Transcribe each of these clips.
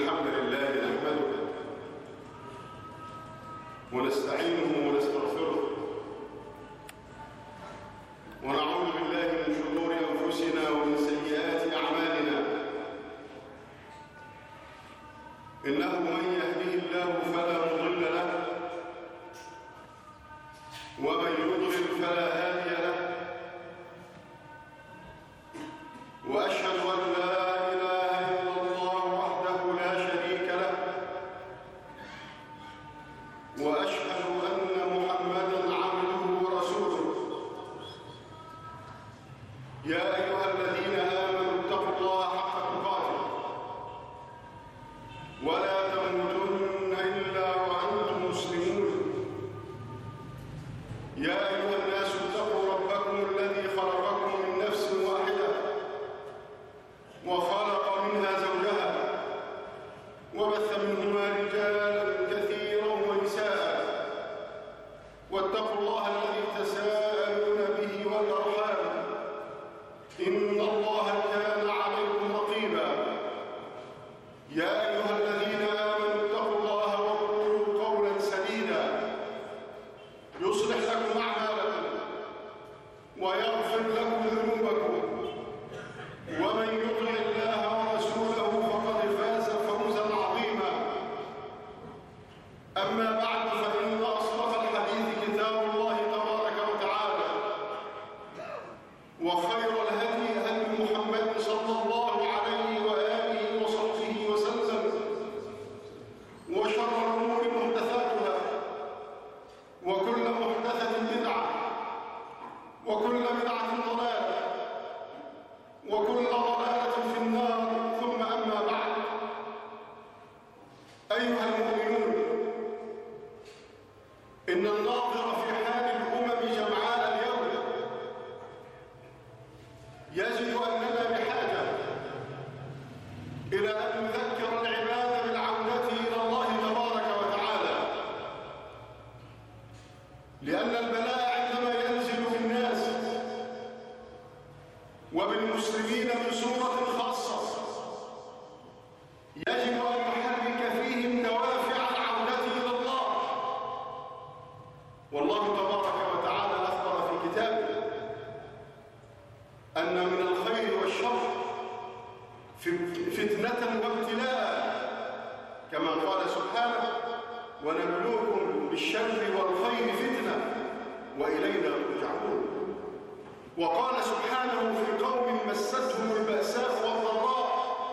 الحمد لله نحمده ونستعينه ونستغفره ونعوذ بالله من شرور أنفسنا ومن سيئات أعمالنا. إنه من يهده الله فلا مضل له ومن يضلل فلا هادي له، وأشهد أن لا إله إلا الله وحده لا شريك له، وأشهد أن محمدًا عبده ورسوله. يا أيها الذين آمنوا اتقوا الله حق تقاته ولا تموتن إلا وأنتم مسلمون. يا أيها الناس اتقوا ربكم الذي خلقكم من نفس واحدة وخلق منها زوجها وبث منهما رجالا كثيرا ونساء، واتقوا الله الذي تساءلون به والأرحام إن الله كان عليكم رقيبا. يا أيها الذين آمنوا اتقوا الله وقولوا قولا سديدا يصلح لكم أعمالكم ويغفر لكم ذنوبكم، ومن يطع الله ورسوله فقد فاز فوزا عظيما. أما بعد، فإن أصدق الحديث كتاب الله تبارك وتعالى، وخير الهدي هدي محمد صلى الله عليه وآله وصحبه وسلم، وشر الأمور محدثاتها، وكل محدثة بدعة، وكل بدعة ضلالة، وكل ضلالة في النار. ثم أما بعد، أيها المؤمنون، إن الناظر في حال الأمم جمعاء اليوم يجد أننا بحاجة إلى أن نذكر العباد بالعودة إلى الله تبارك وتعالى، لأن البلاء عندما ينزل بالناس وبالمسلمين بصورة خاصة يجب أن نحرك فيهم دوافع العودة إلى الله. والله تبارك وتعالى أخبر في كتابه أن من الخير والشر فتنة وابتلاء، كما قال سبحانه: ونبلوكم بالشر والخير فتنة وإلينا ترجعون. وقال سبحانه في قوم مستهم البأساء والضراء،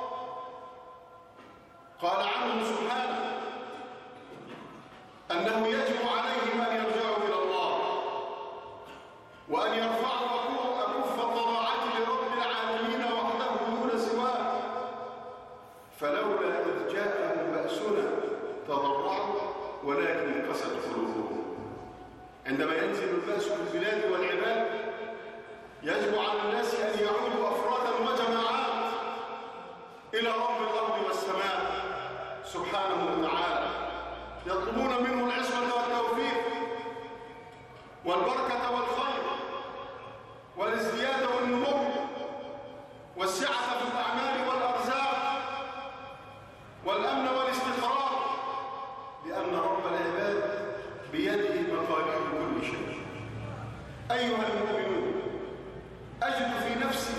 قال عنهم سبحانه أنه يجب عليهم أن يرجعوا إلى الله وأن يرفعوا أكف الضراعة لرب العالمين وحده دون سواه، فلولا إذ جاءهم بأسنا تضرعوا ولكن قست قلوبهم. عندما ينزل البأس في البلاد والعباد يجب على الناس أن يعودوا أفرادا وجماعات إلى رب الأرض والسماء سبحانه وتعالى، يطلبون منه العصمة والتوفيق والبركة والخير والازدياد والنمو والسعة في الأعمال والأرزاق والأمن والاستقرار، لأن رب العباد بيده مقاليد كل شيء. أيها المؤمنون، أجد في نفسي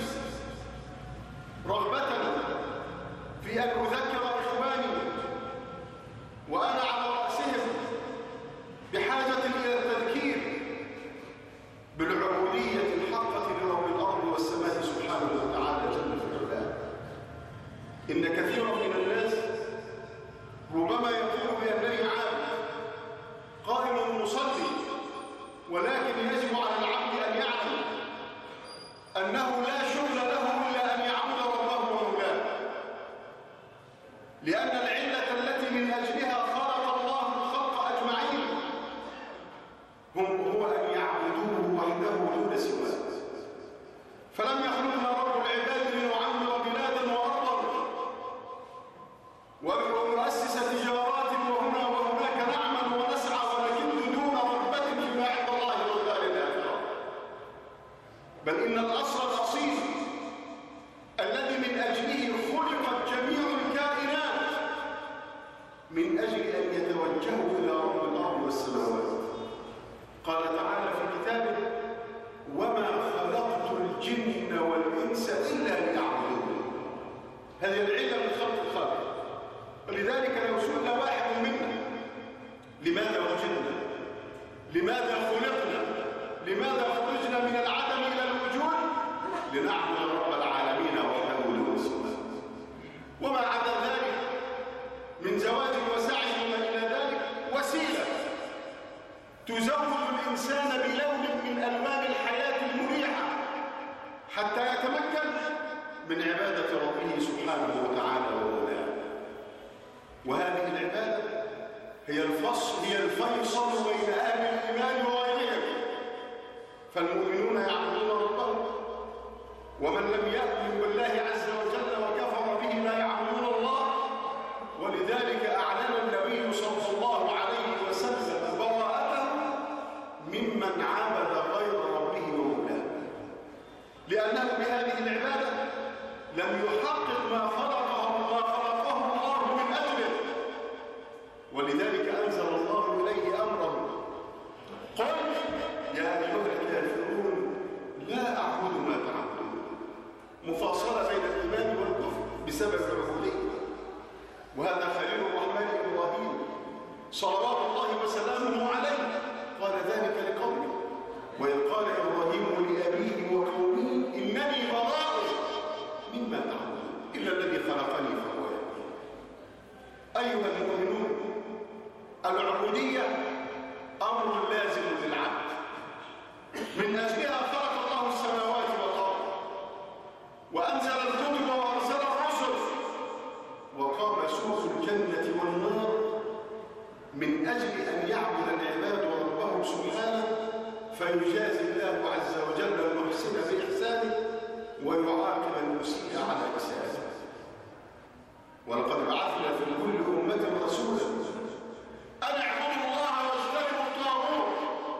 رغبة في أن أذكر إخواني وأنا على رأسهم بحاجة إلى التذكير بالعبودية الحقة لرب الأرض والسماء سبحانه وتعالى جل في علاه. إن كثيرا من الناس ربما يقول بأنني عابد قائم مصلي، ولكن يجب على العبد أن يعلم أنه لا شغل له إلا أن يعبد ربه ومولاه، لأن العلة التي من أجلها خلق الله الخلق أجمعين هو أن يعبدوه وحده دون سواه. فلم يخلقنا رب العباد لنعمر بلادا وأرضا ونؤسس تجارات وهنا وهناك نعمل ونسعى ونكد دون رغبة فيما عند الله والدار الآخرة، بل إن الأصل الأصيل الذي من أجله خلقت جميع الكائنات من أجل أن يتوجهوا إلى رب الأرض والسماوات. قال تعالى في كتابه: وما خلقت الجن والإنس إلا ليعبدون. هذه العلة من خلق الخالق. ولذلك لو سئل واحد منا: لماذا وجدنا؟ لماذا خلقنا؟ لماذا خرجنا من العدم إلى الوجود؟ لنعبد رب العالمين وحده له السماء. وما عدا ذلك من زواج وسعي وما إلى ذلك وسيلة تزود الإنسان بلون من ألوان الحياة المريحة حتى يتمكن من عبادة ربه سبحانه وتعالى ومولاه. وهذه العبادة هي الفيصل بين أهل الإيمان وغيرهم. فالمؤمنون يعبدون ربهم، ومن لم يؤمن بالله عز وجل وكفر به لا يعبدون الله. ولذلك أعلن النبي صلى الله عليه وسلم براءته ممن عبد غير ربه ومولاه، لأنه بهذه العبادة لم يحقق ما خلقه الله من أجله. ولذلك أنزل الله إليه أمره: قل يا أيها الكافرون لا أعبد ما تعبدون. مفاصلة بين الإيمان والكفر بسبب العبودية. وهذا خليل الرحمن إبراهيم صلوات الله وسلامه عليه قال ذلك لقومه: وإذ قال إبراهيم لأبيه وقومه إنني براء مما تعبدون إلا الذي خلقني فهو يهدين. أيها المؤمنون، العبودية أمر لازم للعبد، من أجلها خلق الله السماوات والأرض وأنزل الكتب وأرسل الرسل وقام سوق الجنة والنار من أجل أن يعبد العباد ربهم سبحانه، فيجازي الله عز وجل المحسن بإحسانه ويعاقب المسيء على إساءته. ولقد بعثنا في كل أمة رسولا أن اعبدوا الله واجتنبوا الطاغوت.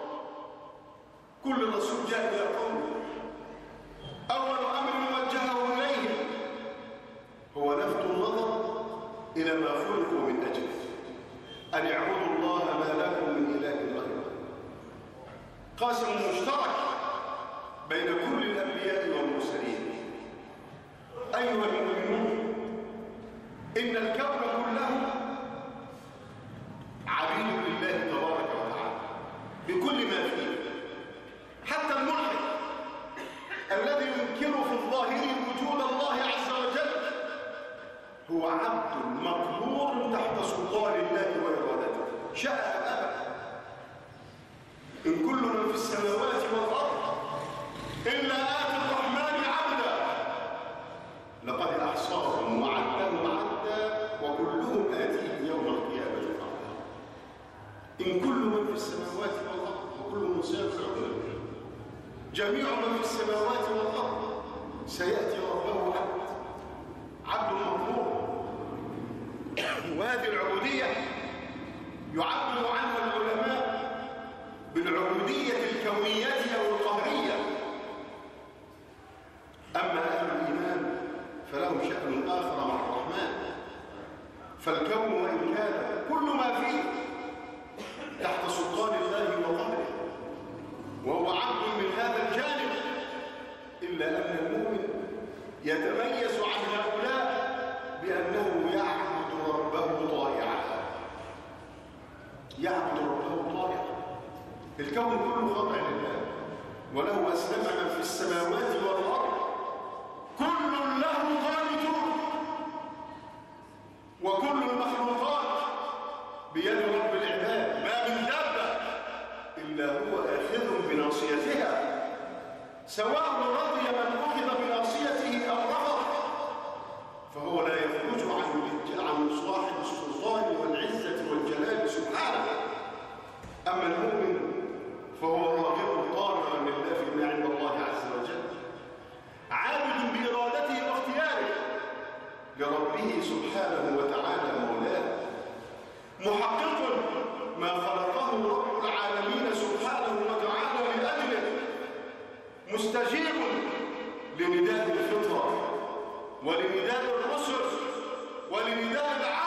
كل رسول جاء إلى قومه أول أمر وجهه إليهم هو لفت النظر إلى ما خلقوا من أجله، أن اعبدوا الله ما لكم من إله غيره. قاسم مشترك بين كل الأنبياء والمرسلين. أيها المؤمنون، إن الكون كله عبيد لله تبارك وتعالى بكل ما فيه. حتى الملحد الذي ينكر في الظاهر وجود الله عز وجل هو عبد مقهور تحت سلطان الله وإرادته شاء أم أبى. إن كل من في السماوات والأرض إلا آتي الرحمن عبدا لقد أحصاهم وعدهم عدا وكلهم آتيه يوم القيامة فردا. إن كل من في السماوات والأرض وكلهم سيرجعون، جميع من في السماوات والأرض سيأتي ربه عبد مقهور. وهذه العبودية يعبر عنها العلماء بالعبودية الكونية أو القهرية. أما أهل الإيمان فلهم شأن آخر مع الرحمن. فالكون وإن كان كل ما فيه تحت سلطان الله وقهره وهو عبد من هذا الجانب، إلا أن المؤمن يتميز عن هؤلاء بأنه يعبد ربه طائعا. يعبد ربه طائعا. الكون كله خاضع لله، وله أسلم من في السماوات والأرض كل له قانتون. وكل المخلوقات بيد رب العباد، ما من دابة إلا هو آخذ بناصيتها، سواء رضي من أخذ بناصيته أو رفض، فهو لا يخرج عن صاحب السلطان والعزة والجلال سبحانه. أما المؤمن فهو راغب طامعا لله فيما عند الله عز وجل، عابد بإرادته واختياره لربه سبحانه وتعالى مولاه، محقق ما خلقه رب العالمين سبحانه وتعالى لأجله، مستجيب لنداء الفطرة ولنداء الرسل ولنداء العالم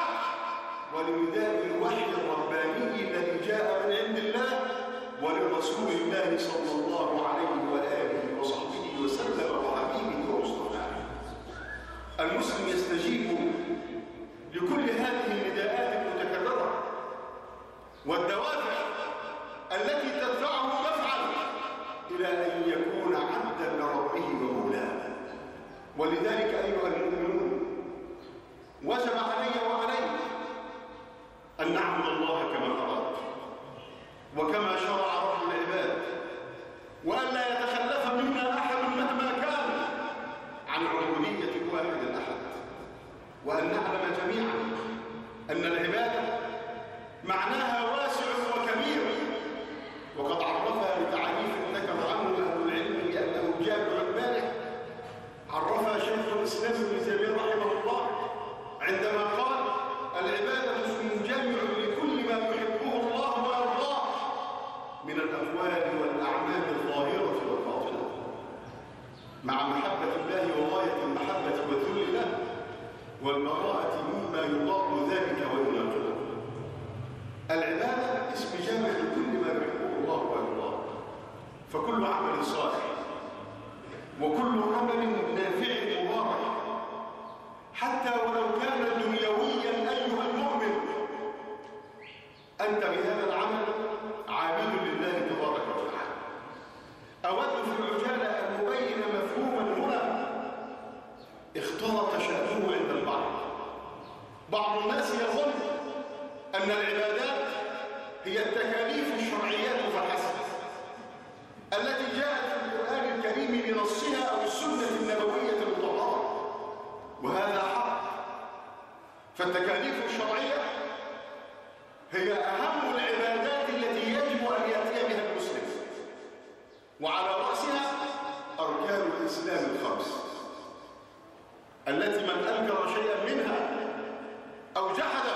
المسلم يستجيب لكل هذه النداءات المتكررة والدوافع التي تدفعه يفعل إلى أن يكون عبدا لربه ومولاه. ولذلك أيها المؤمنون وجب علي وعليك أن نعبد الله كما أراد وكما شرع رب العباد، وأن لا يتخلف منا أحد مهما كان عن عبودية الواحد الأحد، وأن نعلم جميعا أن العبادة معناها واسع وكبير، وقد عرفها بتعريف ذكر عنه أهل العلم بأنه جامع المانع. عرفها شيخ الإسلام ابن تيمية رحمه الله عندما قال: العبادة اسم جامع لكل ما يحبه الله ويرضاه من الأقوال والأعمال الظاهرة والباطنة، مع محبة الله وغاية المحبة والذل له والبراءة مما يضاد ذلك ويناقضه. العبادة اسم جامع لكل ما يحبه الله ويرضاه، فكل عمل صالح وكل عمل نافع مبارك حتى ولو كان دنيويا أيها المؤمن، أنت بهذا العمل عابد لله تبارك وتعالى. أود في العجالة أن أبين مفهوما هنا اختلط شأنه عند البعض. بعض الناس يظن أن العبادات هي التكاليف الشرعيات فحسب التي جاءت في القرآن الكريم بنصها أو السنة النبوية المطهرة، وهذا حق. فالتكاليف الشرعية هي أهم العبادات التي يجب أن يأتي بها المسلم، وعلى رأسها أركان الإسلام الخمس التي من أنكر شيئا منها أو جحد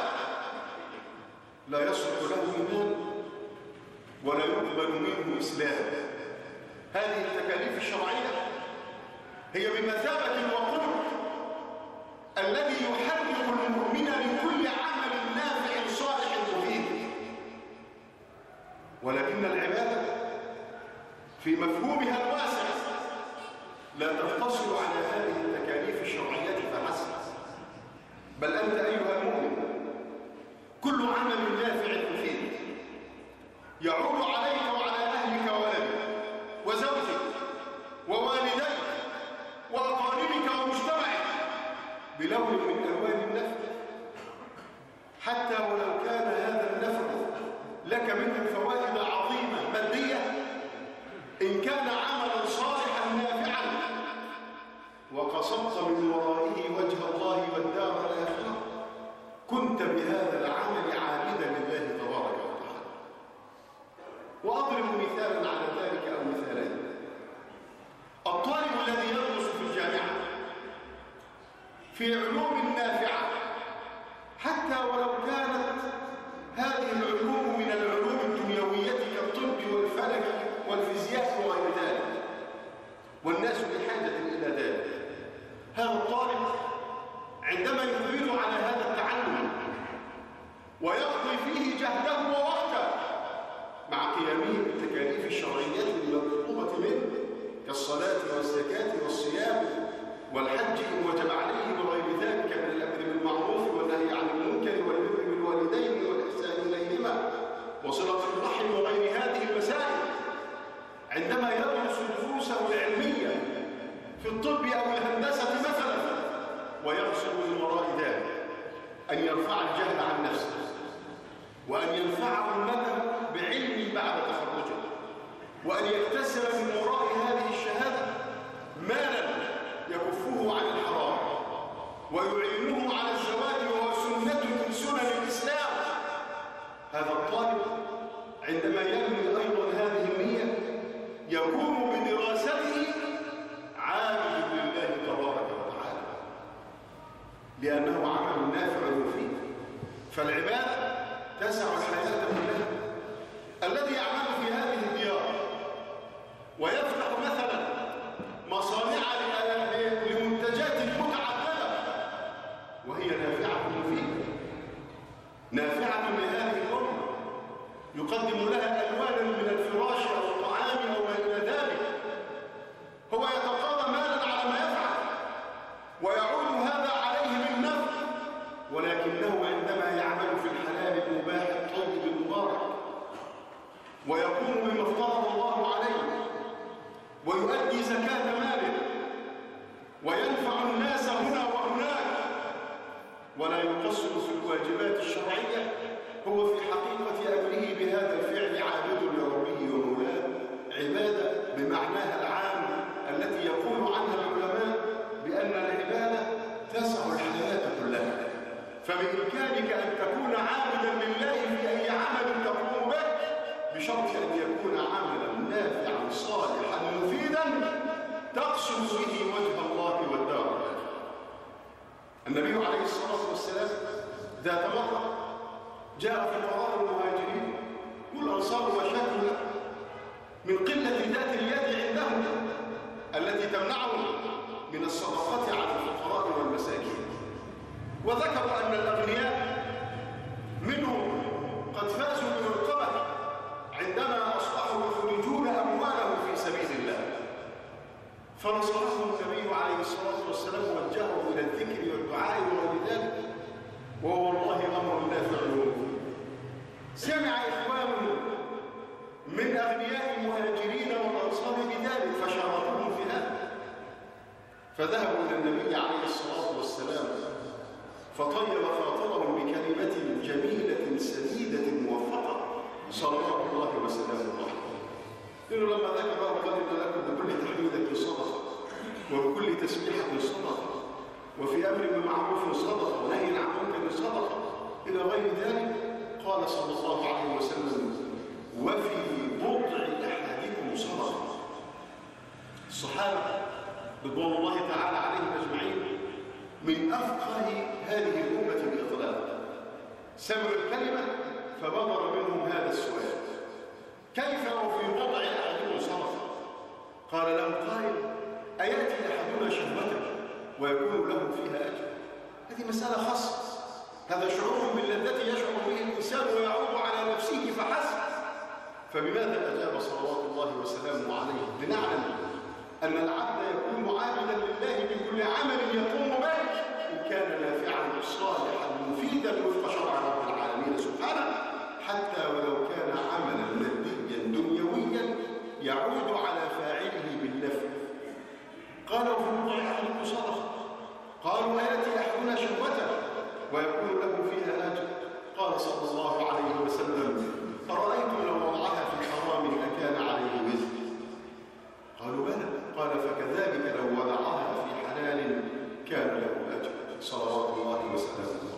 لا يصلح له إيمان ولا يقبل منه إسلام. هذه التكاليف الشرعية هي بمثابة الوقود الذي يحرك المؤمن لكل عمل نافع صالح مفيد. ولكن العبادة في مفهومها الواسع لا تقتصر على هذه التكاليف الشرعية فحسب، بل أنت أيها المؤمن كل عمل نافع مفيد يعود عليك وعلى أهلك وولدك وزوجك ووالديك وأقاربك ومجتمعك بلون من ألوان النفع، حتى ولو كان هذا النفع لك منه فوائد عظيمة مادية، إن كان عملا صالحا نافعا وقصدت من ورائه وجه الله والدار الآخرة، كنت بهذا العمل عابدا لله تبارك وتعالى. وأضرب مثالا على ذلك أو مثالين. الطالب الذي يدرس في الجامعة في علوم نافعة، حتى ولو كانت هذه العلوم من العلوم الدنيوية كالطب والفلك والفيزياء وغير ذلك، والناس بحاجة إلى ذلك، هذا الطالب عندما يقبل على هذا التعلم ويقضي فيه جهده ووقته مع قيامه بالتكاليف الشرعية المطلوبة منه كالصلاة والزكاة والصيام والحج إن وجب عليه وغير ذلك من الأمر بالمعروف والنهي عن المنكر والبر بالوالدين والإحسان إليهما وصلة الرحم وغير هذه المسائل، عندما يدرس دروسه العلمية في الطب أو الهندسة مثلا، ويقصد من وراء ذلك أن يرفع الجهل عن نفسه وأن ينفع أمته بعلم بعد تخرجه، وأن يكتسب من وراء هذه الشهادة مالا يكفه عن الحرام ويعينه على الزواج وهو سنة من سنن الإسلام، هذا الطالب عندما ينوي أيضا هذه النية يكون بدراسته عابد لله تبارك وتعالى، لأنه عمل نافع مفيد. فالعبادة تسع الحياة كلها. الذي يعمل في هذه الديار ويفتح مثلا مصانع لمنتجات متعددة وهي نافعة مفيدة، نافعة لهذه الأمة، يقدم لها ألوانا من الفراش أو الطعام أو ما إلى ذلك، هو يتقاضى مالا على ما يفعل ويعود هذا ويقوم بما افترض الله عليه ويؤدي زكاة ماله وينفع الناس هنا وهناك ولا يقصر في الواجبات الشرعية، هو في حقيقة أمره بهذا الفعل عابد لربه ومولاه عبادة بمعناها العام التي يقول عنها العلماء بأن العبادة تسع الحياة كلها. فبإمكانك أن تكون عابدا لله في أي عمل تقوم به بشرط أن يكون عملا نافعا صالحا مفيدا تقصد به وجه الله والدار الآخرة. النبي عليه الصلاة والسلام ذات مرة جاء فقراء المهاجرين والأنصار وشكوا من قلة ذات اليد عندهم التي تمنعهم من الصدقات على الفقراء والمساكين، وذكروا أن الأغنياء منهم قد فازوا بالرقبة عندما أصبحوا يخرجون أموالهم في سبيل الله، فنصحهم النبي عليه الصلاة والسلام ووجههم إلى الذكر والدعاء وغير ذلك، وهو والله أمر نافع. سمع إخوان من أغنياء المهاجرين والأنصار بذلك فشاركوهم في هذا، فذهبوا إلى النبي عليه الصلاة والسلام فطيب خاطرهم بكلمة جميلة سديدة موفقة صلوات الله وسلامه عليه. إنه لما ذكر قال إن لكم بكل تحميدة صدقة وبكل تسبيحة صدقة وفي أمر بمعروف صدقة ونهي عن منكر صدقة إلى غير ذلك، قال صلى الله عليه وسلم وفي بضع أحدكم صدقة. الصحابة رضوان الله تعالى عليهم أجمعين من أفقه هذه الأمة بإطلاق سمعوا الكلمة فبدر منهم هذا السؤال: كيف وفي بضع أحدكم صدقة؟ قال لهم قائل: أيأتي أحدنا شهوته ويكون له فيها أجر؟ هذه مسألة خاصة، هذا شعور باللذة يشعر به الإنسان ويعود على نفسه فحسب. فبماذا أجاب صلوات الله وسلامه عليه؟ لنعلم أن العبد يكون عابدا لله بكل عمل يقوم به إن كان نافعا صالحا مفيدا وفق شرع رب العالمين سبحانه، حتى ولو كان عملا ماديا دنيويا يعود على فاعله بالنفع. قالوا في بضع أحدكم صدقة، قالوا أيأتي أحدنا شهوته ويكون له فيها أجر؟ قال صلى الله عليه وسلم: أرأيتم لو وضعها في حرام أكان عليه وزر؟ قالوا بلى. قال: فكذلك لو وضعها في حلال كان له أجر صلوات الله وسلامه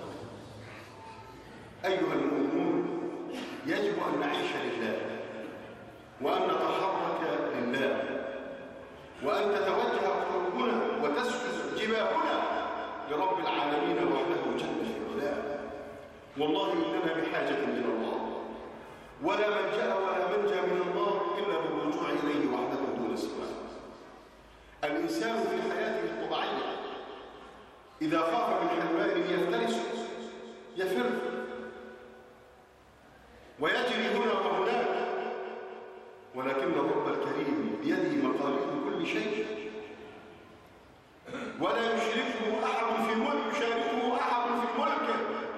عليه. أيها المؤمنون، يجب أن نعيش لله وأن نتحرك لله وأن تتوجه قلوبنا وتسكت جباهنا لرب العالمين وحده جل في علاه. والله إننا بحاجة إلى الله، ولا ملجأ ولا منجا من الله إلا بالرجوع إليه وحده دون سواه. الإنسان في حياته الطبيعية إذا خاف من حيوان يفترسه يفر ويجري هنا وهناك، ولكن الرب الكريم بيده مقاليد كل شيء، ولا يشاركه أحد في ملكه،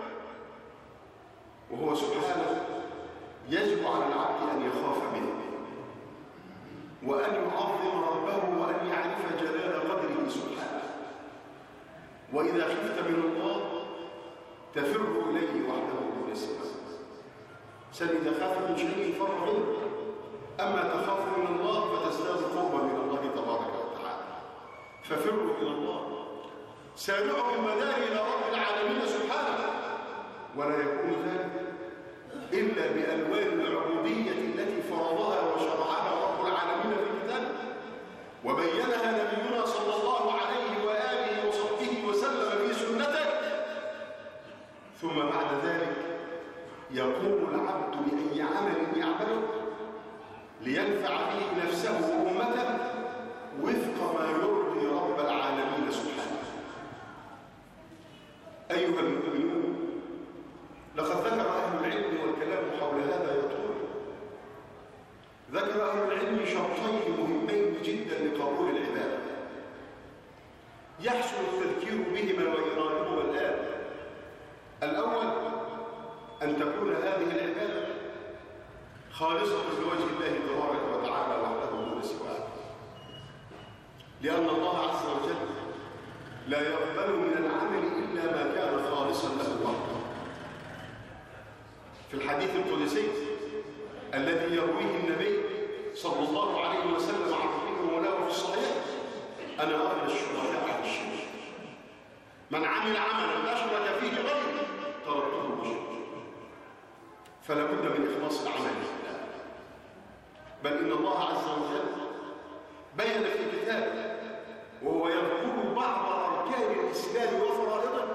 وهو سبحانه يجب على العبد أن يخاف منه وأن يعظم ربه وأن يعرف جلال قدره سبحانه. وإذا خفت من الله تفر إليه وحده دون سواه. إذا خاف من شيء فر منه، أما تخاف من الله فتزداد قربا من الله تبارك وتعالى. ففروا إلى الله، سارعوا بالمدار إلى رب العالمين سبحانه، ولا يكون ذلك إلا بألوان العبودية التي فرضها وشرعها رب العالمين في كتابه وبينها نبينا صلى الله عليه وآله وصحبه وسلم في سنته. ثم بعد ذلك يقوم العبد بأي عمل يعمله لينفع به نفسه وأمته وفق ما يرضي رب العالمين سبحانه. أيها المؤمنون، لقد ذكر أهل العلم والكلام حول هذا يطول. ذكر أهل العلم شرطين مهمين جدا لقبول العبادة يحسن التذكير بهما وإيرادهما الآن. الأول أن تكون هذه العبادة خالصة لوجه الله تبارك وتعالى وحده دون سواه، لأن الله عز وجل لا يقبل من العمل إلا ما كان خالصا له وحده. في الحديث القدسي الذي يرويه النبي صلى الله عليه وسلم عن ربه مولاه في الصحيح: أنا أغنى الشركاء عن الشرك، من عمل عملا أشرك فيه غيري تركته وشركه. فلا بد من إخلاص العمل لله، بل إن الله عز وجل بين في كتابه وهو يذكر بعض أركان الإسلام وفرائضه،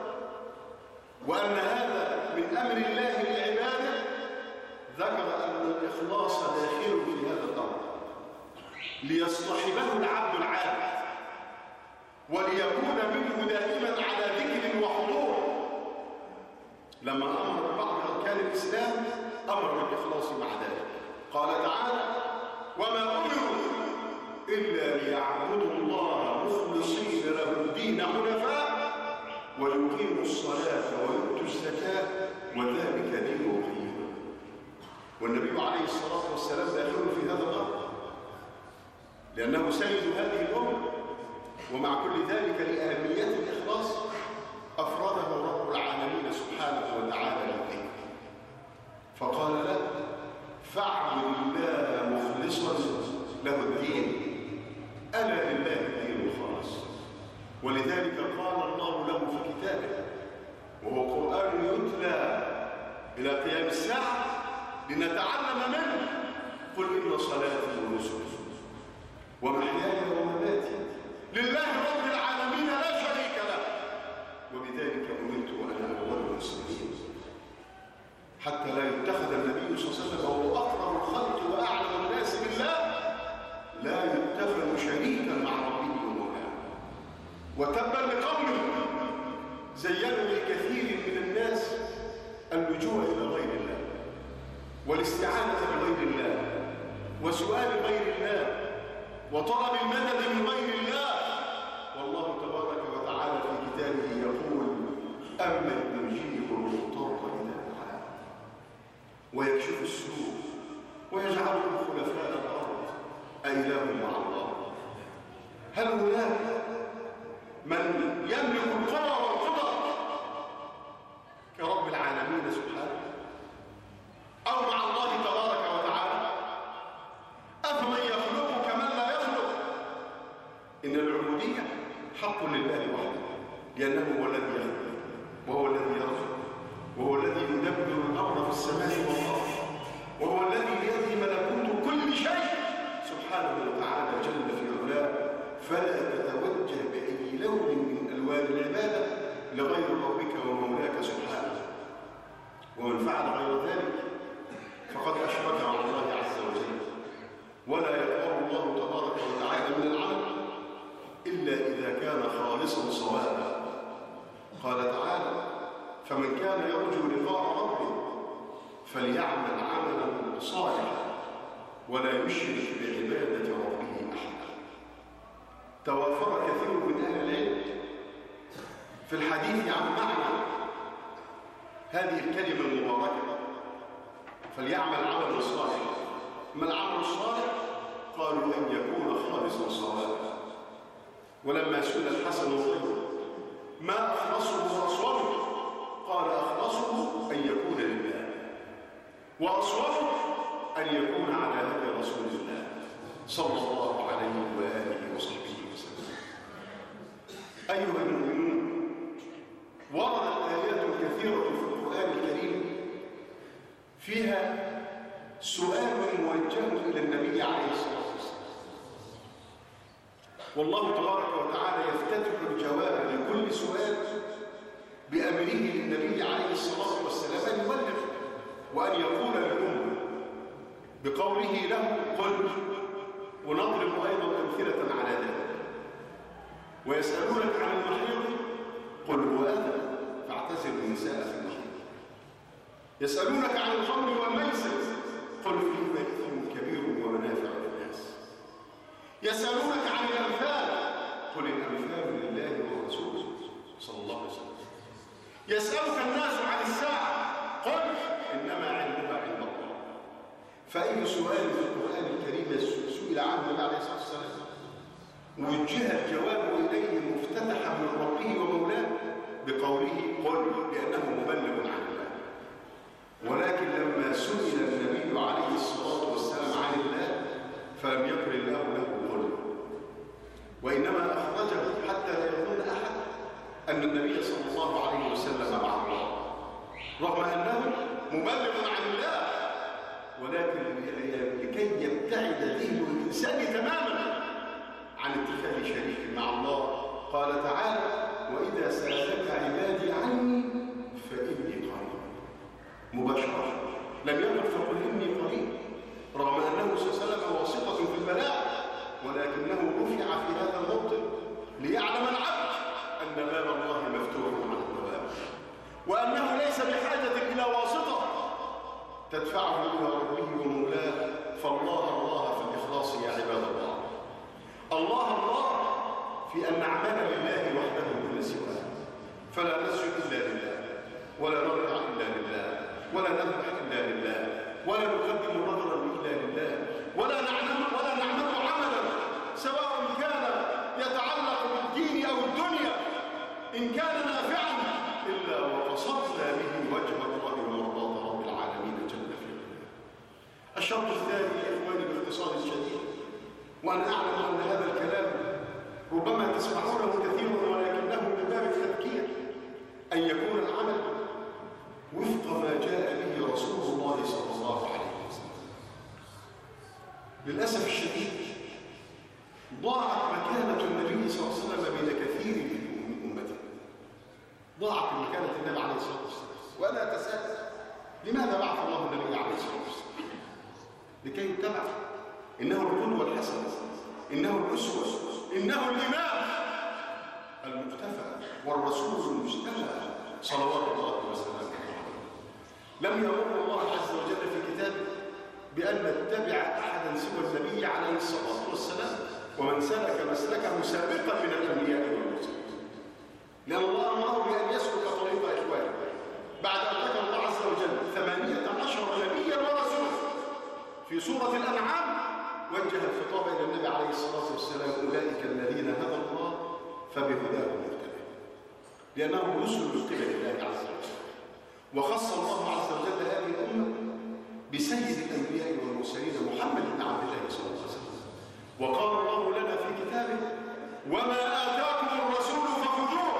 وأن هذا من أمر الله لعباده، ذكر أن الإخلاص داخل في هذا الأمر ليصطحبه العبد العابد وليكون منه دائما على ذكر وحضور. لما أمر ببعض أركان الإسلام أمر بالإخلاص مع ذلك. قال تعالى: وما أمروا إلا ليعبدوا الله مخلصين له الدين حنفاء ويقيموا الصلاة ويؤتوا الزكاة وذلك دين القيم. والنبي عليه الصلاة والسلام داخل في هذا الأمر لأنه سيد هذه الأمة، ومع كل ذلك لأهمية الإخلاص أفرده رب العالمين سبحانه وتعالى بالذكر، فقال له: فاعبد الله مخلصا له الدين، ألا لله الدين الخالص. ولذلك قال الله له في كتابه وهو قرآن يتلى إلى قيام الساعة لنتعلم منه: قل إن صلاتي ونسكي ومحياي ومماتي لله رب العالمين لا شريك له وبذلك أمرت وأنا أول المسلمين. حتى لا يتخذ النبي صلى الله عليه وسلم وهو أقرب الخلق وأعلم الناس بالله لا يتخذ شريكا مع ربه ومولاه. وتبا لقوم زينوا لكثير من الناس اللجوء إلى غير الله والاستعانة بغير الله وسؤال غير الله وطلب المدد من غير الله. والله تبارك وتعالى في كتابه يقول: أمن يجيب المضطر إذا دعاه ويكشف السوء ويجعلكم خلفاء الأرض أإله مع الله. هل هناك من يملك القوى والقدر كرب العالمين سبحانه أو مع الله تبارك وتعالى؟ أفمن يخلق كمن لا يخلق؟ إن العبودية حق لله وحده، لأنه هو الذي يخلق وهو الذي يرزق وهو الذي يدبر الأمر في السماء والأرض وهو الذي بيده ملكوت كل شيء سبحانه وتعالى جل في علاه. فلا تتوجه بأي لون من ألوان العبادة لغير ربك ومولاك سبحانه، ومن فعل غير ذلك فقد أشرك على الله عز وجل. ولا يقبل الله تبارك وتعالى من العمل إلا إذا كان خالصا صوابا. قال تعالى: فمن كان يرجو لقاء ربه فليعمل عملا صالحا ولا يشرك بعبادة ربه أحدا. توافر كثير من أهل العلم في الحديث عن معنى هذه الكلمة المباركة: فليعمل عملا صالحا. ما العمل الصالح؟ قالوا: أن يكون خالصا صوابا. ولما سئل الحسن البصري: ما أخلصه وأصوبه؟ قال: أخلصه أن يكون لله، وأصوبه أن يكون على هدي رسول الله صلى الله عليه وآله وصحبه وسلم. أيها المؤمنون، وردت آيات كثيرة في القرآن الكريم فيها سؤال موجه إلى النبي عليه الصلاة والسلام، والله تبارك وتعالى يفتتح الجواب لكل سؤال بأمره للنبي عليه الصلاة والسلام أن يبلغ وأن يقول للأمة بقوله له: قل. ونضرب أيضا أمثلة على ذلك. ويسألونك عن المحيض قل هو أذى فاعتزلوا النساء في المحيض. يسألونك عن الخمر والميسر قل فيهما إثم كبير ومنافع للناس. يسألونك عن الأمثال قل الأمثال لله ورسوله صلى الله عليه وسلم. يسألك الناس عن الساعة قل إنما علمها عند الله. فأي سؤال في القرآن الكريم سئل عنه النبي عليه الصلاة والسلام وجه الجواب إليه مفتتحا من ربه ومولاه بقوله قل، لأنه مبلغ عن الله. ولكن لما سئل النبي عليه الصلاة والسلام عن الله فلم يقل الله له قل، وإنما أخرجه حتى لا يظن أحد أن النبي صلى الله عليه وسلم مع الله، رغم أنه مبلغ عن الله، ولكن لكي يبتعد ذهن الإنسان تماما عن اتخاذ شريك مع الله قال تعالى: وإذا سألك عبادي عني فإني قريب. مباشرة لم يقل فقل إني قريب، رغم أنه صلى الله عليه وسلم واسطة في البلاغ، ولكنه رفع في هذا الموطن ليعلم العبد أن باب الله مفتوح على البواب، وأنه ليس بحاجة إلى واسطة تدفعه إلى ربه ومولاه. فالله الله في الإخلاص يا عباد الله، الله الله في أن نعمل لله وحده دون سواه، فلا نسجد إلا لله، ولا نركع إلا لله، ولا نذبح إلا لله، ولا نقدم نظرا إلا لله، ولا نعمل عملا سواء كان يتعلق بالدين أو الدنيا إن كان نافعا إلا وقصدنا به وجه الله ومرضاة رب العالمين جل في علاه. الشرط الثاني يا إخواني باختصار شديد، وأنا أعلم أن هذا الكلام ربما تسمعونه كثيرا ولكنه من باب التذكير، أن يكون العمل وفق ما جاء به رسول الله صلى الله عليه وسلم. للأسف الشديد ضاعت مكانة النبي صلى الله عليه وسلم بين كثير من أمته، ضاعت مكانة النبي عليه الصلاة والسلام. وأنا أتساءل لماذا بعث الله النبي عليه الصلاة والسلام؟ لكي يتبع، إنه القدوة الحسنة، إنه الأسوة، إنه الإمام المقتفى والرسول المجتبى صلوات الله وسلامه عليه. لم يأمر الله عز وجل في كتابه بأن نتبع أحدا سوى النبي عليه الصلاة والسلام ومن سلك مسلكه سابقا من الأنبياء والمرسلين، لأن الله أمره بأن يسلك طريق إخوانه بعد أن ذكر الله عز وجل 18 نبيا ورسولا. في سورة الأنعام وجه الخطاب إلى النبي عليه الصلاة والسلام: أولئك الذين هدى الله فبهداه مقتدى، لأنهم رسل من قبل الله عز وجل. وخص الله عز وجل هذه الأمة بسيد الأنبياء والمرسلين محمد بن عبد الله صلى الله عليه وسلم. وقال الله لنا في كتابه: وما آتاكم الرسول فخذوه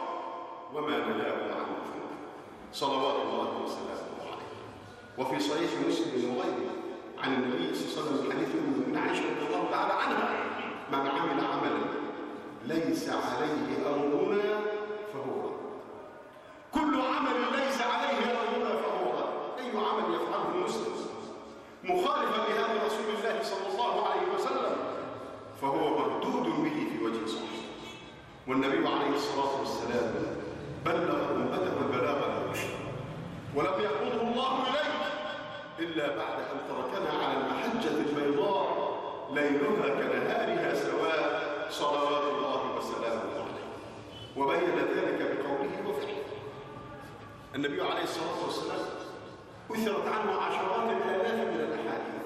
وما نهاكم عنه فانتهوا، صلوات الله وسلامه عليه. وفي صحيح مسلم وغيره عن النبي صلى الله عليه وسلم حديث من عائشة رضي الله تعالى عنها: من عمل عملا ليس عليه أمرنا فهو رد. كل عمل ليس عليه أمرنا فهو رد. أي عمل يفعله المسلم مخالفا لهدي رسول الله صلى الله عليه وسلم فهو مردود به في وجه صحيح. والنبي عليه الصلاة والسلام بلغ أمته البلاغ المبين، ولم يقبضه الله إليه إلا بعد أن تركنا على المحجة البيضاء ليلها كنهارها سواء صلوات الله وسلامه عليه. وبين ذلك بقوله وفعله. النبي عليه الصلاة والسلام أثرت عنه عشرات الآلاف من الأحاديث،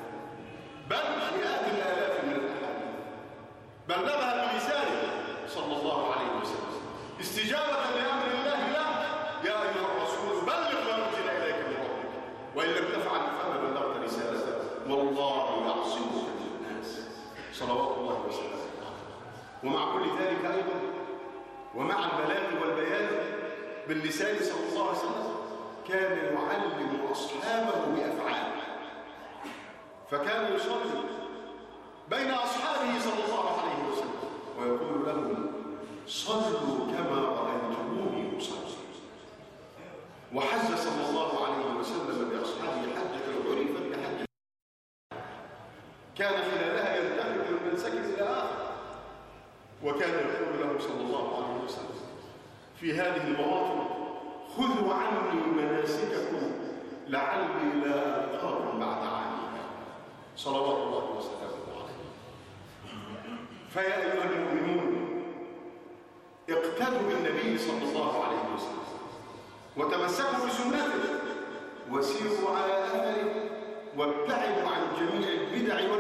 بل مئات الآلاف من الأحاديث بلغها بلسانه صلى الله عليه وسلم استجابة لأمر الله له: يا أيها الرسول بلغ ما أنزل إليك من ربك وإن لم تفعل فما بلغت رسالته والله يعصمك من الناس، صلوات الله وسلامه عليه. ومع كل ذلك أيضا ومع البلاغ والبيان باللسان صلى الله عليه وسلم كان يعلم أصحابه بأفعاله، فكان يصلي بين أصحابه صلى الله عليه وسلم ويقول لهم: صلوا كما رأيتموني أصلي. وحج صلى الله عليه وسلم بأصحابه حجة العريفة لحجة كان خلالها ينتقل من منسك إلى آخر، وكان يقول لهم صلى الله عليه وسلم في هذه المواطن: خذوا عني مناسككم لعلي لا ألقاكم بعد عامي، صلوات الله وسلامه عليه. فيا أيها المؤمنون اقتدوا بالنبي صلى الله عليه وسلم وتمسكوا بسنته وسيروا على أثره وابتعدوا عن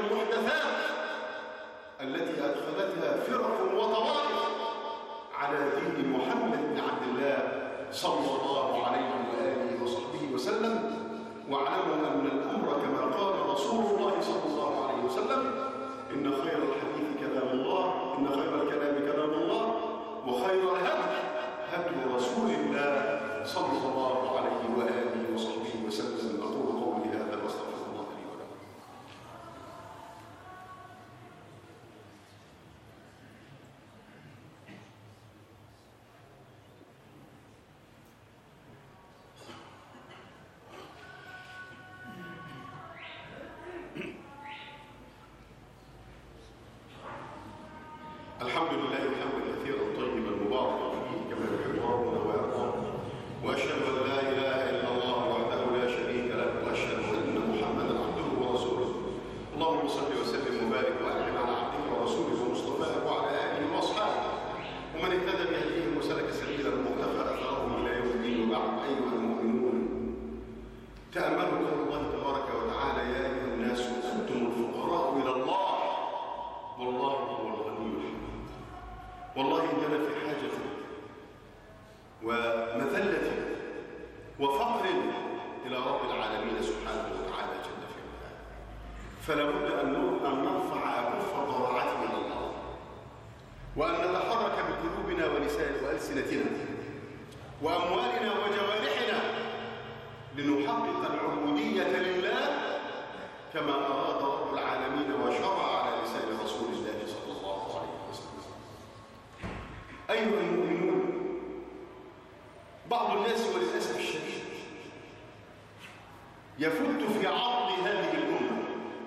المحدثات التي أدخلتها فرق وطوائف على دين محمد بن عبد الله صلى الله عليه وآله وصحبه وسلم. واعلموا أن الأمر كما قال رسول الله صلى الله عليه وسلم: إن خير الحديث كلام الله، إن خير الكلام كلام الله، وخير الهدي هدي رسول الله صلى الله عليه وآله وصحبه وسلم. أقول قولي هذا واستغفر الله لي ولكم. الحمد لله حمدا كثيرا طيبا مباركا فيه كما يحب ربنا ويرضى، واشهد ان لا اله الا الله وحده لا شريك له، واشهد ان محمدا عبده ورسوله. اللهم صل وسلم وبارك وانعم على عبدك ورسولك ومصطفاك وعلى اله واصحابه ومن اهتدى بهديهم وسلك سبيلا ومقتفى اثرهم الى يوم الدين. وبعد، ايها المؤمنون، تاملوا قول الله تبارك وتعالى: يا ايها الناس انتم الفقراء الى الله والله هو الغني الحميد. والله إننا في حاجة ومذلة وفقر إلى رب العالمين سبحانه وتعالى جل في علاه، فلا بد أن نرفع أكف ضراعتنا إلى الله، وأن نتحرك بقلوبنا وألسنتنا وأموالنا وجوارحنا لنحقق العبودية لله كما أراد رب العالمين وشرع على لسان رسول الله صلى الله عليه وسلم. أيها المؤمنون، بعض الناس وللأسف الشديد يفت في عرض هذه الأمة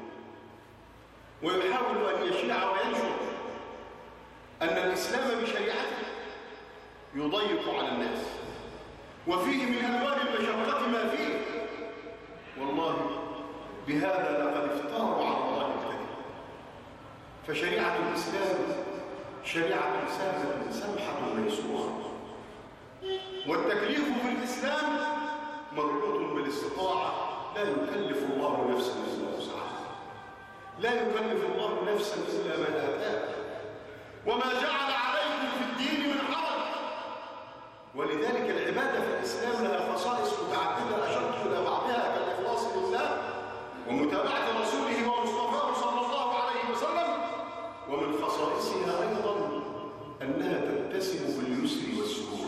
ويحاول أن يشيع وينشر أن الإسلام بشريعته يضيق على الناس وفيه من أنواع المشقة ما فيه. والله بهذا لقد افتروا على الله الكذب، فشريعة الإسلام شريعة سهلة سمحة ميسورة، والتكليف في الإسلام مربوط بالاستطاعة. لا يكلف الله نفسا إلا وسعها، لا يكلف الله نفسا إلا ما آتاها، وما جعل عليكم في الدين من حرج. ولذلك العبادة في الإسلام لها خصائص متعددة أشرت إلى بعضها كالإخلاص لله ومتابعة رسوله ومصطفاه صلى الله عليه وسلم. ومن خصائصها أيضا أنها تتسم باليسر والسهولة.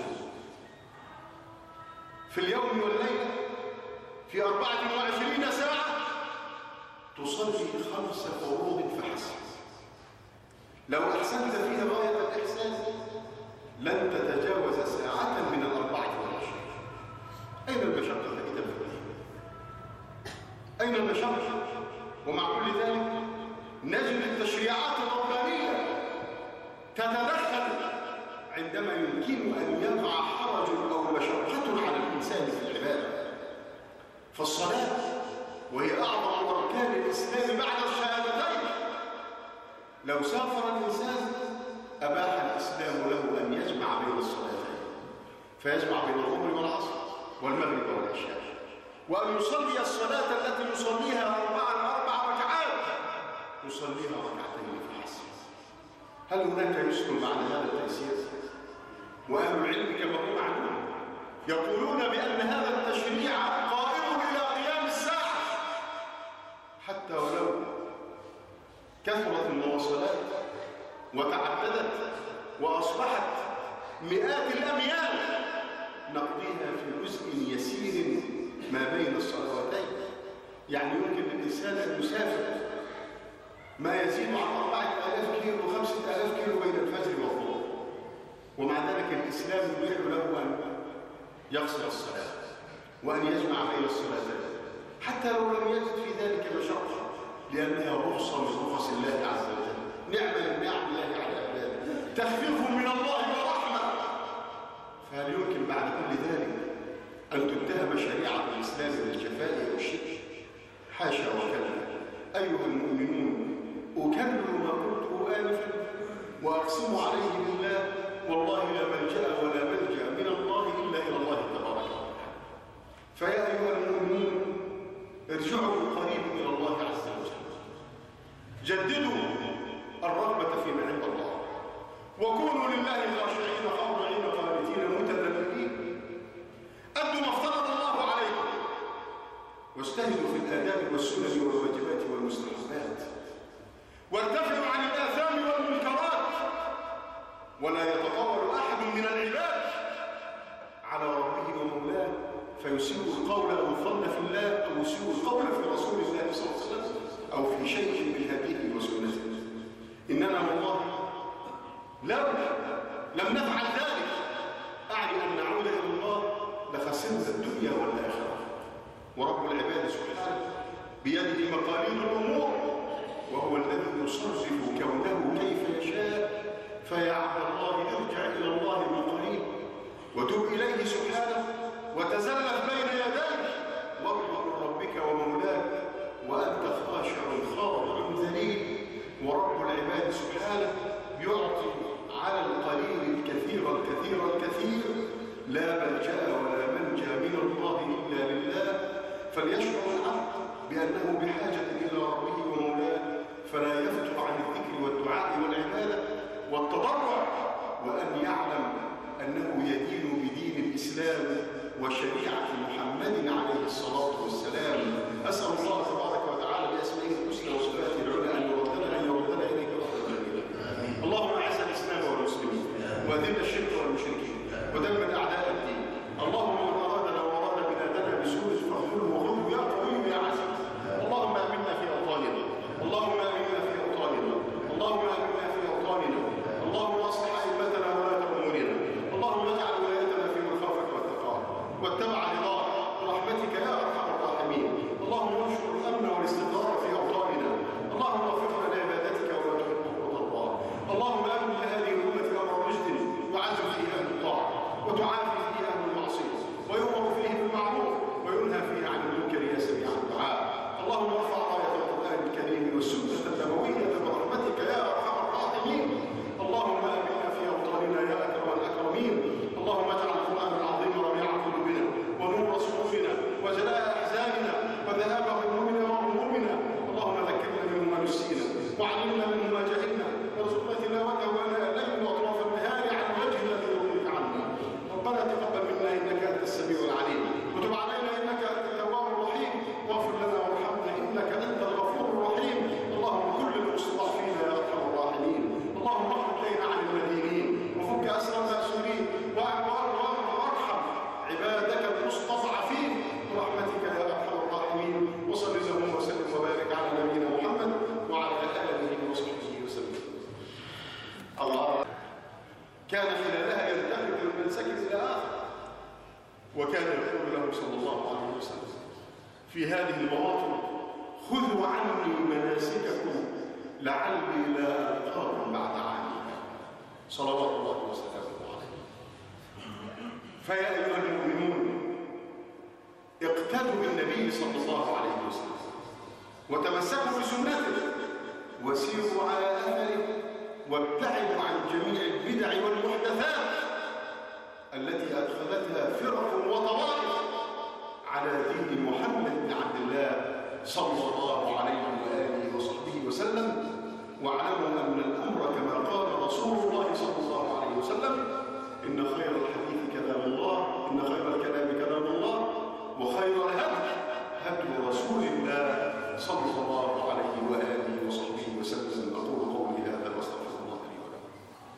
في اليوم والليلة في 24 ساعة تصلي 5 فروض فحسب. لو أحسنت فيها غاية الإحسان لن تتجاوز ساعة من 24. أين المشقة إذا في الدين؟ أين المشقة؟ ومع كل ذلك نجد التشريعات الربانية تتدخل عندما يمكن أن يقع حرج أو مشقة على الإنسان في العبادة. فالصلاة وهي أعظم أركان الإسلام بعد الشهادتين، لو سافر الإنسان أباح الإسلام له أن يجمع بين الصلاتين، فيجمع بين الظهر والعصر والمغرب والعشاء، وأن يصلي الصلاة التي يصليها 4 ركعات يصليها 2 فحسب. هل هناك يسر معنى هذا التيسير؟ وأهل العلم كما هو معلوم يقولون بأن هذا التشريع قائم إلى قيام الساعة، حتى ولو كثرت المواصلات وتعددت وأصبحت مئات الأميال نقضيها في جزء يسير ما بين الصلواتين. يعني يمكن للإنسان أن يسافر ما يزيد عن 4000 كيلو و5000 كيلو بين الفجر والظهر، ومع ذلك الإسلام يبيح له أن يقصر الصلاة وأن يجمع بين الصلاتين حتى لو لم يجد في ذلك مشقة، لأنها رخصة من رخص الله عز وجل، نعمة من نعم الله على عباده، تخفيف من الله ورحمة. فهل يمكن بعد كل ذلك أن تتهم شريعة الإسلام بالجفاء والشرك؟ حاشا وكلا. أيها المؤمنون، أكمل ما قلته آنفا وأقسم عليه بالله والله لا ملجأ ولا ملجأ من الله إلا إلى الله تبارك وتعالى. فيا أيها المؤمنون، ارجعوا قريب إلى الله عز وجل، جددوا الرغبة فيما عند الله، وكونوا لله خاشعين خاضعين قانتين متذللين. أدوا ما افترض الله عليكم، واجتهدوا في الآداب والسنن والواجبات والمستحبات، وارتفعوا عن الآثام والمنكرات. ولا يتطاول أحد من العباد على ربه ومولاه فيسيء القول أو يظن في الله أو يسيء القول في رسول الله صلى الله عليه وسلم أو في شيء من هديه وسنته. إننا والله لو لم نفعل ذلك أعني أن نعود إلى الله لخسرنا الدنيا والآخرة. ورب العباد سبحانه بيده مقاليد الأمور، وهو الذي يصرف كونه كيف يشاء. فيا عبد الله ارجع إلى الله من قريب وتب إليه سبحانه وتزلف بين يديه واطلب من ربك ومولاك وأنت خاشع خاضع ذليل. ورب العباد سبحانه يعطي على القليل الكثير الكثير الكثير. لا ملجأ ولا منجا من الله إلا لله. فليشعر العبد بأنه بحاجة إلى ربه ومولاه، فلا يفتر عن الذكر والدعاء والعبادة والتضرع، وأن يعلم أنه يدين بدين الإسلام وشريعة محمد عليه الصلاة والسلام. أسأل الله تبارك وتعالى بأسمائه الحسنى وصفاته العلى أن يردنا إليك رحمة جميلة. اللهم أعز الإسلام والمسلمين وأذل الشرك والمشركين ودمر أعداء الدين. اللهم من أرادنا وأراد بلادنا بسوء فاغفره وخذه يا قوي يا عزيز. اللهم آمنا في أوطاننا، اللهم آمنا في أوطاننا، اللهم آمنا في أوطاننا. اللهم أصلح أئمتنا ولاة أمورنا. اللهم اجعل ولايتنا في من خافك واتقاك واتبع رضاك برحمتك يا أرحم الراحمين. اللهم انشر الأمن والاستقرار في أوطاننا. اللهم وفقنا لعبادتك وما تحبه وترضاه. اللهم أمن لهذه الأمة أمر رشد يعز فيه أهل الطاعة وتعافي فيه أهل المعصية ويؤمر فيه بالمعروف وينهى فيه عن المنكر يا سميع الدعاء. اللهم ارفع راية القرآن الكريم والسنة النبوية برحمتك يا أرحم الراحمين. اللهم آمنا في أوطاننا يا أكرم الأكرمين. اللهم اجعل القرآن العظيم ربيع قلوبنا ونور صدورنا وجلاء أحزاننا وذهاب همومنا وغمومنا. اللهم ذكرنا منه ما نسينا وعلمنا منه ما جهلنا وارزقنا تلاوته وآناء الليل وأطراف النهار على الوجه الذي يرضيك عنا. ربنا تقبل منا إنك أنت السميع العليم وتب علينا إنك أنت التواب الرحيم واغفر لنا وارحمنا إنك أنت الغفور الرحيم. اللهم كل المستضعفين يا أرحم الراحمين. اللهم اغفر لنا عن المدينين وفك أسر المأسورين وارحم عبادك المستضعفين برحمتك يا أرحم الراحمين. وصل اللهم وسلم وبارك على نبينا محمد وعلى آله وصحبه وسلم. الله كان خلالها ينتقل من منسك إلى آخر، وكان يقول له صلى الله عليه وسلم في هذه المواطن: خذوا عني مناسككم لعلي لا ألقاكم بعد عامي. صلوات الله وسلامه عليه. فيا أيها المؤمنون اقتدوا بالنبي صلى الله عليه وسلم وتمسكوا بسنته وسيروا على أثره وابتعدوا عن جميع البدع والمحدثات التي أدخلتها فرق وطوائف على دين محمد بن عبد الله صلى الله عليه وآله وصحبه وسلم. واعلموا أن الأمر كما قال رسول الله صلى الله عليه وسلم: إن خير الحديث كلام الله، إن خير الكلام كلام الله، وخير الهدي هدي رسول الله صلى الله عليه وآله وصحبه وسلم. أقول قولي هذا واستغفر الله لي ولكم.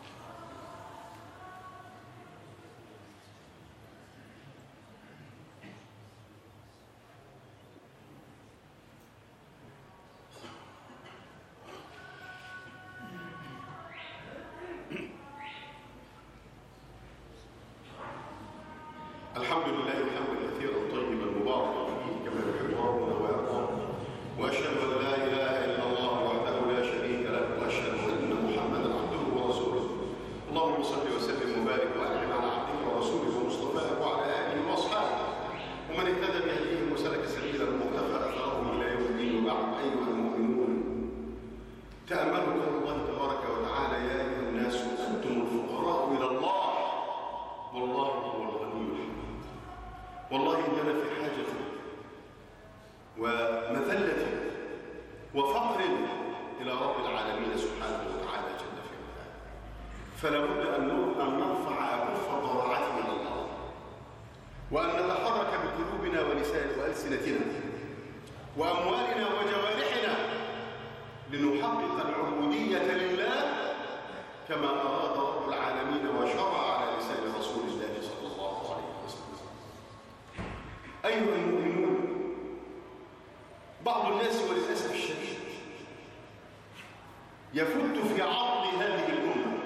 الحمد لله حمدا كثيرا طيبا مباركا فيه كما يحب ربنا ويرضى. واشهد ان لا اله الا الله وحده لا شريك له واشهد ان محمدا عبده ورسوله. اللهم صل وسلم وبارك وانعم على عبدك ورسولك ومصطفاك وعلى اله واصحابه ومن اهتدى بهديهم وسلك سبيلهم واقتفى اثرهم الى يوم الدين. وبعد ايها المؤمنون تاملوا قول الله تبارك وتعالى: يا ايها الناس انتم الفقراء الى الله والله هو الغني الحميد. والله إننا في حاجة ومذلة وفقر إلى المولى سبحانه وتعالى جل في علاه. فلا بد أن نرفع أكف الضراعات من الله، وأن نتحرك بقلوبنا وألسنتنا وأموالنا وجوارحنا لنحقق العبودية لله كما أراد رب العالمين وشرع على لسان رسول الله صلى الله عليه وسلم. أيها المؤمنون، بعض الناس وللأسف الشديد يفت في عرض هذه الأمة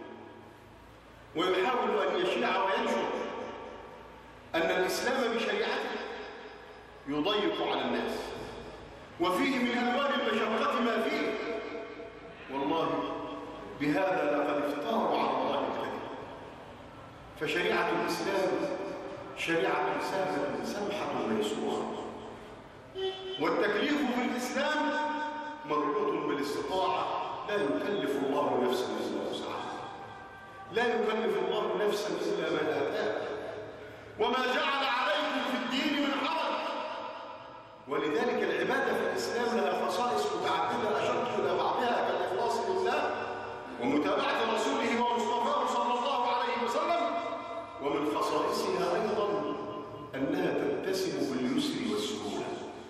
ويحاول أن يشيع وينشر أن الإسلام بشريعته يضيق على الناس وفيه من ألوان المشقة ما فيه. والله بهذا لقد افتروا على الله الكذب. فشريعة الإسلام شريعة سهلة سمحة ميسورة، والتكليف في الإسلام مربوط بالاستطاعة. لا يكلف الله نفسا إلا وسعها، لا يكلف الله نفسا إلا ما آتاها، وما جعل عليكم في الدين من حرج. ولذلك العبادة في الإسلام لها خصائص متعددة أشرت إلى بعضها كالإخلاص لله ومتابعة رسوله ومصطفاه صلى الله عليه وسلم. ومن خصائصها أيضا أنها تتسم باليسر والسهولة.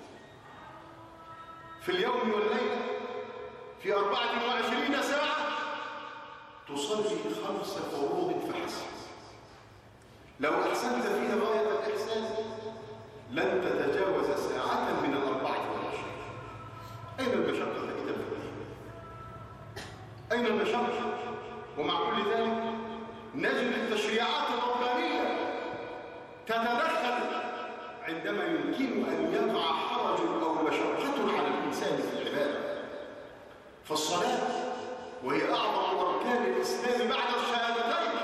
في اليوم والليلة في 24 ساعة تصلي 5 فروض فحسب. لو أحسنت فيها غاية الإحسان لن تتجاوز ساعة من 24. أين المشقة إذا في الدين؟ أين المشقة؟ ومع كل ذلك نجد التشريعات الربانية تتدخل عندما يمكن أن يقع حرج أو مشقة على الإنسان في العبادة. فالصلاة وهي أعظم أركان الإسلام بعد الشهادتين،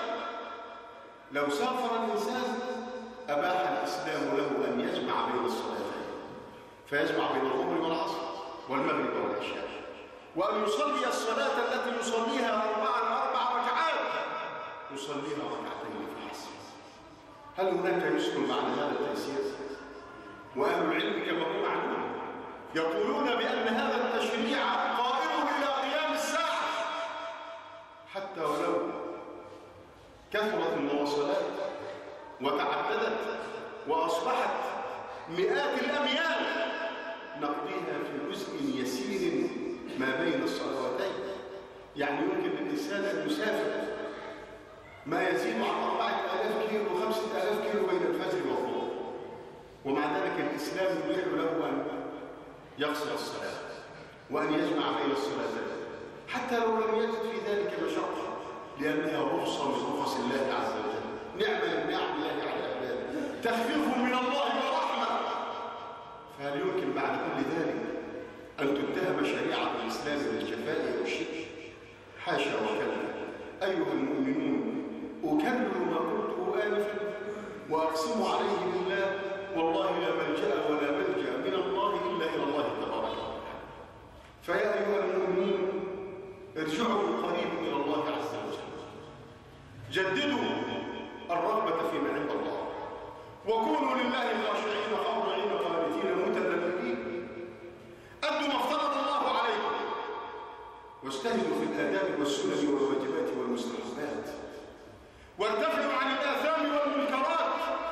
لو سافر الإنسان أباح الإسلام له أن يجمع بين الصلاتين، فيجمع بين الظهر والعصر والمغرب والعشاء، وأن يصلي الصلاة التي يصليها 4 ركعات يصليها 2 فحسب. هل هناك يسكن معنى هذا التيسير؟ وأهل العلم كما هو معلوم يقولون بأن هذا التشريع قائم إلى قيام الساعة، حتى ولو كثرت المواصلات وتعددت وأصبحت مئات الأميال نقضيها في جزء يسير ما بين الصلواتين. يعني يمكن للإنسان أن يسافر ما يزيد عن 4000 كيلو و5000 كيلو بين الفجر والظهر، ومع ذلك الإسلام يبيح له أن يقصر الصلاة وأن يجمع بين الصلاتين حتى لو لم يجد في ذلك مشقة، لأنها رخصة من رخص الله عز وجل، نعمة من نعم الله على عباده، تخفيف من الله ورحمة. فهل يمكن بعد كل ذلك أن تتهم شريعة الإسلام بالجفاء والشرك؟ حاشا وكلا. أيها المؤمنون، أكرر ما قلته آنفا وأقسم عليه بالله والله لا ملجأ ولا ملجأ من الله إلا إلى الله تبارك وتعالى. فيا أيها المؤمنون، ارجعوا قريب إلى الله عز وجل، جددوا الرغبة فيما عند الله، وكونوا لله خاشعين خاضعين قانتين متذللين. أدوا ما افترض الله عليكم، واجتهدوا في الآداب والسنن والواجبات والمستحبات، وارتفعوا عن الآثام والمنكرات.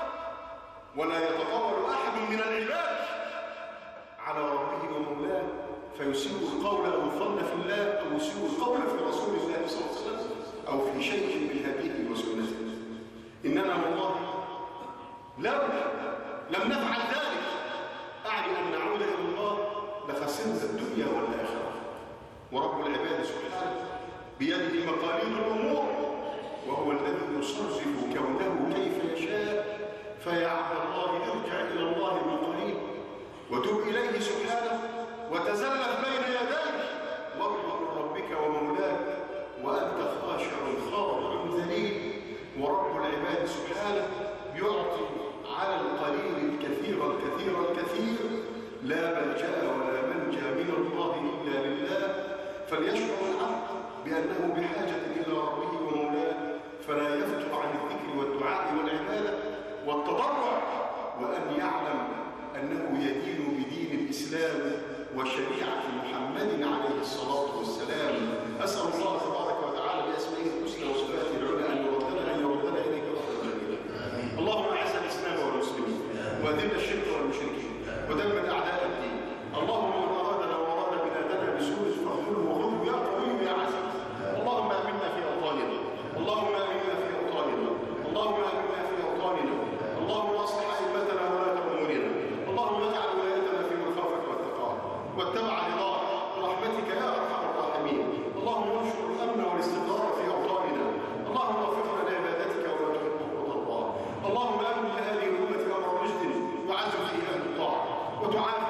ولا يتطاول أحد من العباد على ربه ومولاه فيسيء القول أو الظن في الله أو يسيء القول في رسول الله صلى الله عليه وسلم أو في شيء من هديه وسنته. إننا والله لو لم نفعل ذلك أعني أن نعود إلى الله لخسرنا الدنيا والآخرة. ورب العباد سبحانه بيده مقاليد الأمور، وهو الذي يصرف كونه كيف يشاء. فيا عبد الله ارجع إلى الله من قريب وتب إليه سبحانه وتزلف بين يديه وارضى من ربك ومولاك وأنت خاشع خاضع ذليل. ورب العباد سبحانه يعطي على القليل الكثير الكثير الكثير. لا ملجأ ولا منجا من الله إلا لله. فليشعر العبد بأنه بحاجة إلى ربه ومولاه، فلا يفتر عن الذكر والدعاء والعبادة والتضرع، وأن يعلم أنه يدين بدين الإسلام وشريعة محمد عليه الصلاة والسلام. أسأل الله تبارك وتعالى بأسمائه الحسنى وصفاته العلى أن يردنا إليك ردا جميلا. اللهم أعز الإسلام والمسلمين وأذل الشرك والمشركين ودمر أعداء الدين. اللهم من أرادنا وأراد بلادنا بسوء فاغفره وخذه يا قوي يا عزيز. اللهم آمنا في أوطاننا، اللهم آمنا في أوطاننا، اللهم آمنا في أوطاننا، اللهم أصلح أئمتنا ولاة أمورنا، اللهم اجعل ولايتنا في من خافك واتقاك واتبع رضاك برحمتك يا أرحم الراحمين. اللهم انشر الأمن والاستقرار في أوطاننا، اللهم وفقنا لعبادتك وما تحبه وترضاه. اللهم أمن لهذه الأمة أمر رشد يعز فيها الطاعة وتعافي